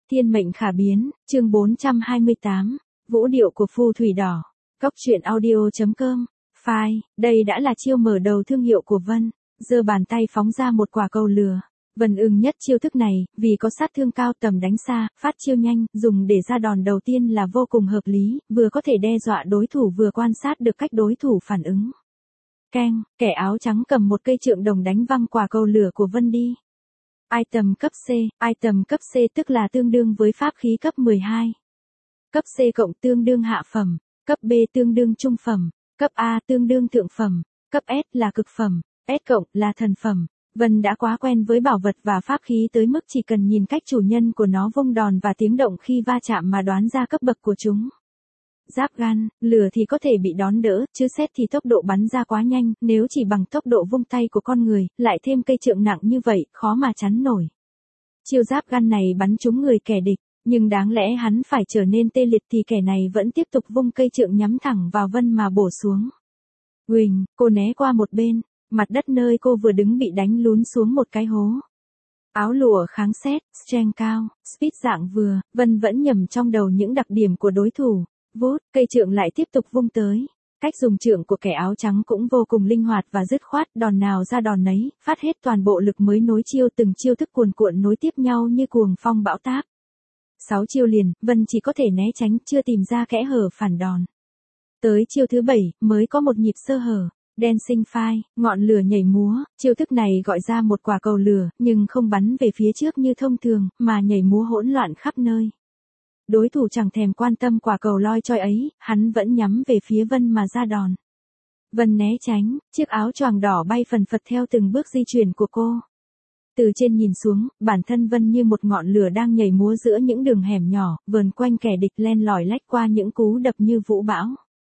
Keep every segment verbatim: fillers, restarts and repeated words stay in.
Thiên mệnh khả biến, chương bốn trăm hai mươi tám, vũ điệu của phù thủy đỏ. Cốc truyện audio chấm com. File, đây đã là chiêu mở đầu thương hiệu của Vân, giơ bàn tay phóng ra một quả cầu lửa. Vân ưng nhất chiêu thức này, vì có sát thương cao tầm đánh xa, phát chiêu nhanh, dùng để ra đòn đầu tiên là vô cùng hợp lý, vừa có thể đe dọa đối thủ vừa quan sát được cách đối thủ phản ứng. Keng, kẻ áo trắng cầm một cây trượng đồng đánh văng quả cầu lửa của Vân đi. Item cấp C, item cấp C tức là tương đương với pháp khí cấp mười hai. Cấp C cộng tương đương hạ phẩm, cấp B tương đương trung phẩm, cấp A tương đương thượng phẩm, cấp S là cực phẩm, S cộng là thần phẩm. Vân đã quá quen với bảo vật và pháp khí tới mức chỉ cần nhìn cách chủ nhân của nó vung đòn và tiếng động khi va chạm mà đoán ra cấp bậc của chúng. Giáp gan, lửa thì có thể bị đón đỡ, chứ sét thì tốc độ bắn ra quá nhanh, nếu chỉ bằng tốc độ vung tay của con người, lại thêm cây trượng nặng như vậy, khó mà chắn nổi. Chiêu giáp gan này bắn trúng người kẻ địch, nhưng đáng lẽ hắn phải trở nên tê liệt thì kẻ này vẫn tiếp tục vung cây trượng nhắm thẳng vào Vân mà bổ xuống. Huỳnh, cô né qua một bên, mặt đất nơi cô vừa đứng bị đánh lún xuống một cái hố. Áo lụa kháng sét, strength cao, speed dạng vừa, Vân vẫn nhầm trong đầu những đặc điểm của đối thủ. Vút, cây trượng lại tiếp tục vung tới. Cách dùng trượng của kẻ áo trắng cũng vô cùng linh hoạt và dứt khoát, đòn nào ra đòn nấy, phát hết toàn bộ lực mới nối chiêu, từng chiêu thức cuồn cuộn nối tiếp nhau như cuồng phong bão táp. Sáu chiêu liền, Vân chỉ có thể né tránh, chưa tìm ra kẽ hở phản đòn. Tới chiêu thứ bảy, mới có một nhịp sơ hở. Dancing fire, ngọn lửa nhảy múa, chiêu thức này gọi ra một quả cầu lửa, nhưng không bắn về phía trước như thông thường, mà nhảy múa hỗn loạn khắp nơi. Đối thủ chẳng thèm quan tâm quả cầu loi choi ấy, hắn vẫn nhắm về phía Vân mà ra đòn. Vân né tránh, chiếc áo choàng đỏ bay phần phật theo từng bước di chuyển của cô. Từ trên nhìn xuống, bản thân Vân như một ngọn lửa đang nhảy múa giữa những đường hẻm nhỏ, vờn quanh kẻ địch len lỏi lách qua những cú đập như vũ bão.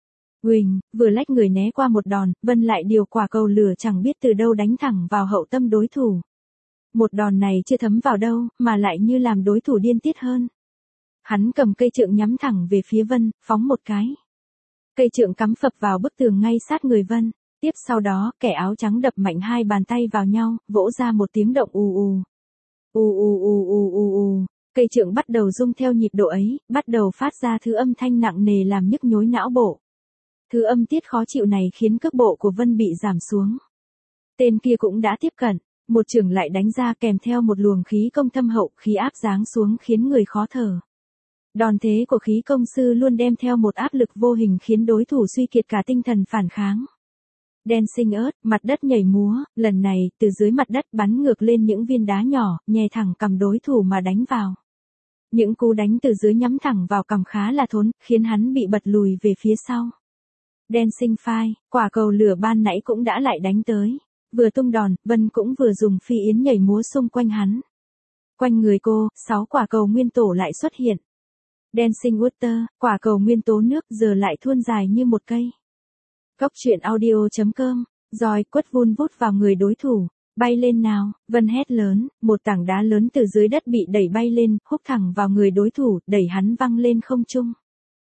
Huỳnh, vừa lách người né qua một đòn, Vân lại điều quả cầu lửa chẳng biết từ đâu đánh thẳng vào hậu tâm đối thủ. Một đòn này chưa thấm vào đâu, mà lại như làm đối thủ điên tiết hơn. Hắn cầm cây trượng nhắm thẳng về phía Vân, phóng một cái. Cây trượng cắm phập vào bức tường ngay sát người Vân. Tiếp sau đó, kẻ áo trắng đập mạnh hai bàn tay vào nhau, vỗ ra một tiếng động ù ù. Ù ù ù ù ù ù. Cây trượng bắt đầu rung theo nhịp độ ấy, bắt đầu phát ra thứ âm thanh nặng nề làm nhức nhối não bộ. Thứ âm tiết khó chịu này khiến cước bộ của Vân bị giảm xuống. Tên kia cũng đã tiếp cận, một chưởng lại đánh ra kèm theo một luồng khí công thâm hậu, khí áp giáng xuống khiến người khó thở. Đòn thế của khí công sư luôn đem theo một áp lực vô hình khiến đối thủ suy kiệt cả tinh thần phản kháng. Dancing Earth, mặt đất nhảy múa, lần này, từ dưới mặt đất bắn ngược lên những viên đá nhỏ, nhè thẳng cằm đối thủ mà đánh vào. Những cú đánh từ dưới nhắm thẳng vào cằm khá là thốn, khiến hắn bị bật lùi về phía sau. Dancing Fire, quả cầu lửa ban nãy cũng đã lại đánh tới. Vừa tung đòn, Vân cũng vừa dùng phi yến nhảy múa xung quanh hắn. Quanh người cô, sáu quả cầu nguyên tổ lại xuất hiện. Dancing Water, quả cầu nguyên tố nước giờ lại thuôn dài như một cây. Cốc truyện audio chấm com, roi quất vun vút vào người đối thủ. Bay lên nào, Vân hét lớn, một tảng đá lớn từ dưới đất bị đẩy bay lên, húc thẳng vào người đối thủ, đẩy hắn văng lên không trung.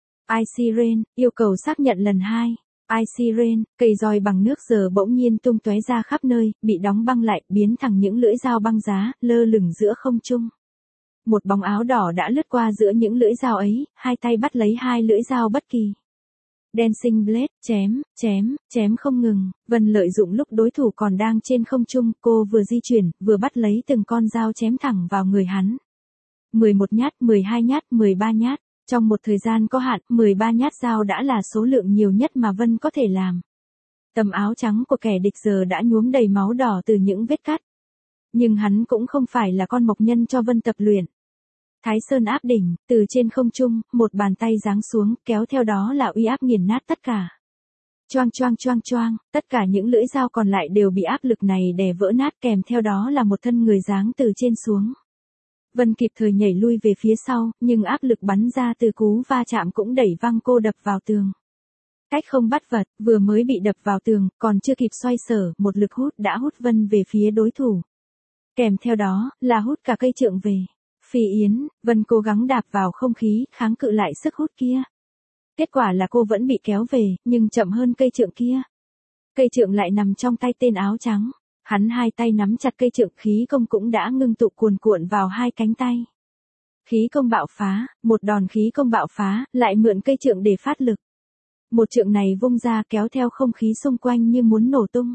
Icy Rain, yêu cầu xác nhận lần hai. Icy Rain, cây roi bằng nước giờ bỗng nhiên tung tóe ra khắp nơi, bị đóng băng lại, biến thành những lưỡi dao băng giá, lơ lửng giữa không trung. Một bóng áo đỏ đã lướt qua giữa những lưỡi dao ấy, hai tay bắt lấy hai lưỡi dao bất kỳ. Dancing Blade, chém, chém, chém không ngừng. Vân lợi dụng lúc đối thủ còn đang trên không trung, cô vừa di chuyển, vừa bắt lấy từng con dao chém thẳng vào người hắn. mười một nhát, mười hai nhát, mười ba nhát. Trong một thời gian có hạn, mười ba nhát dao đã là số lượng nhiều nhất mà Vân có thể làm. Tấm áo trắng của kẻ địch giờ đã nhuốm đầy máu đỏ từ những vết cắt. Nhưng hắn cũng không phải là con mộc nhân cho Vân tập luyện. Thái Sơn áp đỉnh, từ trên không trung, một bàn tay giáng xuống, kéo theo đó là uy áp nghiền nát tất cả. Choang choang choang choang, tất cả những lưỡi dao còn lại đều bị áp lực này đè vỡ nát, kèm theo đó là một thân người giáng từ trên xuống. Vân kịp thời nhảy lui về phía sau, nhưng áp lực bắn ra từ cú va chạm cũng đẩy văng cô đập vào tường. Cách không bắt vật, vừa mới bị đập vào tường, còn chưa kịp xoay sở, một lực hút đã hút Vân về phía đối thủ. Kèm theo đó, là hút cả cây trượng về. Phi yến, Vân cố gắng đạp vào không khí, kháng cự lại sức hút kia. Kết quả là cô vẫn bị kéo về, nhưng chậm hơn cây trượng kia. Cây trượng lại nằm trong tay tên áo trắng. Hắn hai tay nắm chặt cây trượng, khí công cũng đã ngưng tụ cuồn cuộn vào hai cánh tay. Khí công bạo phá, một đòn khí công bạo phá, lại mượn cây trượng để phát lực. Một trượng này vung ra kéo theo không khí xung quanh như muốn nổ tung.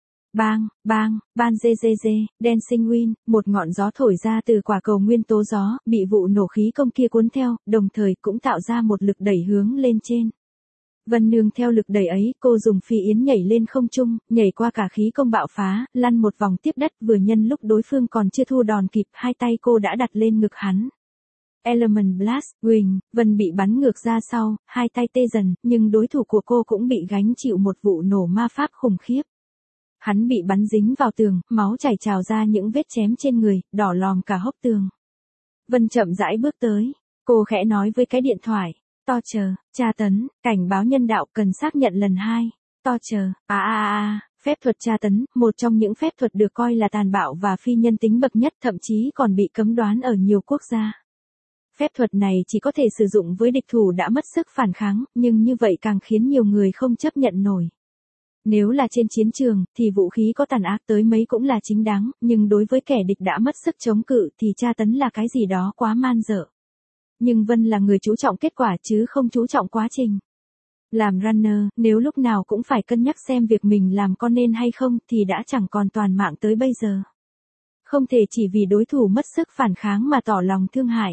Bang, bang, ban dê dê dê, dancing wind, một ngọn gió thổi ra từ quả cầu nguyên tố gió, bị vụ nổ khí công kia cuốn theo, đồng thời cũng tạo ra một lực đẩy hướng lên trên. Vân nương theo lực đẩy ấy, cô dùng phi yến nhảy lên không trung, nhảy qua cả khí công bạo phá, lăn một vòng tiếp đất, vừa nhân lúc đối phương còn chưa thu đòn kịp, hai tay cô đã đặt lên ngực hắn. Element Blast, Quỳnh, Vân bị bắn ngược ra sau, hai tay tê dần, nhưng đối thủ của cô cũng bị gánh chịu một vụ nổ ma pháp khủng khiếp. Hắn bị bắn dính vào tường, máu chảy trào ra những vết chém trên người, đỏ lòm cả hốc tường. Vân chậm rãi bước tới, cô khẽ nói với cái điện thoại, to chờ, tra tấn, cảnh báo nhân đạo cần xác nhận lần hai, to chờ, à à à, phép thuật tra tấn, một trong những phép thuật được coi là tàn bạo và phi nhân tính bậc nhất, thậm chí còn bị cấm đoán ở nhiều quốc gia. Phép thuật này chỉ có thể sử dụng với địch thủ đã mất sức phản kháng, nhưng như vậy càng khiến nhiều người không chấp nhận nổi. Nếu là trên chiến trường, thì vũ khí có tàn ác tới mấy cũng là chính đáng, nhưng đối với kẻ địch đã mất sức chống cự thì tra tấn là cái gì đó quá man dợ. Nhưng Vân là người chú trọng kết quả chứ không chú trọng quá trình. Làm runner, nếu lúc nào cũng phải cân nhắc xem việc mình làm có nên hay không thì đã chẳng còn toàn mạng tới bây giờ. Không thể chỉ vì đối thủ mất sức phản kháng mà tỏ lòng thương hại.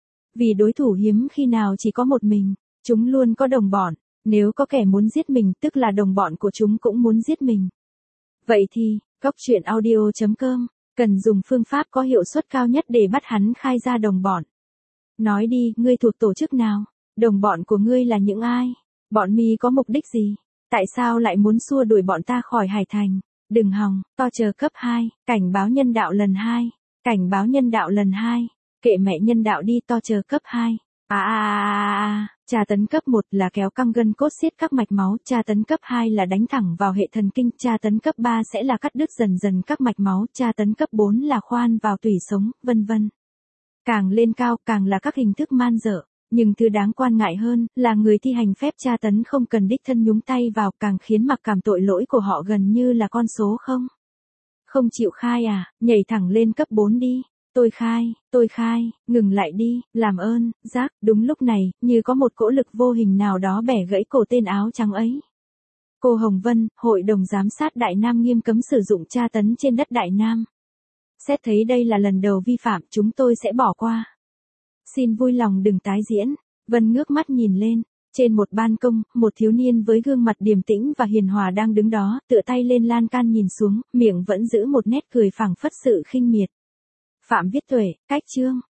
Vì đối thủ hiếm khi nào chỉ có một mình, chúng luôn có đồng bọn. Nếu có kẻ muốn giết mình, tức là đồng bọn của chúng cũng muốn giết mình. Vậy thì, góc truyện audio chấm com, cần dùng phương pháp có hiệu suất cao nhất để bắt hắn khai ra đồng bọn. Nói đi, ngươi thuộc tổ chức nào? Đồng bọn của ngươi là những ai? Bọn mi có mục đích gì? Tại sao lại muốn xua đuổi bọn ta khỏi Hải Thành? Đừng hòng, to chờ cấp hai, cảnh báo nhân đạo lần hai, cảnh báo nhân đạo lần hai, kệ mẹ nhân đạo đi, to chờ cấp hai. À à à à, tra tấn cấp một là kéo căng gân cốt siết các mạch máu, tra tấn cấp hai là đánh thẳng vào hệ thần kinh, tra tấn cấp ba sẽ là cắt đứt dần dần các mạch máu, tra tấn cấp bốn là khoan vào tủy sống, vân vân. Càng lên cao càng là các hình thức man dợ, nhưng thứ đáng quan ngại hơn là người thi hành phép tra tấn không cần đích thân nhúng tay vào, càng khiến mặc cảm tội lỗi của họ gần như là con số không. Không chịu khai à, nhảy thẳng lên cấp bốn đi. Tôi khai, tôi khai, ngừng lại đi, làm ơn, Giác, đúng lúc này, như có một cỗ lực vô hình nào đó bẻ gãy cổ tên áo trắng ấy. Cô Hồng Vân, Hội đồng Giám sát Đại Nam nghiêm cấm sử dụng tra tấn trên đất Đại Nam. Xét thấy đây là lần đầu vi phạm, chúng tôi sẽ bỏ qua. Xin vui lòng đừng tái diễn. Vân ngước mắt nhìn lên, trên một ban công, một thiếu niên với gương mặt điềm tĩnh và hiền hòa đang đứng đó, tựa tay lên lan can nhìn xuống, miệng vẫn giữ một nét cười phảng phất sự khinh miệt. Phạm Viết Tuệ, cách chương.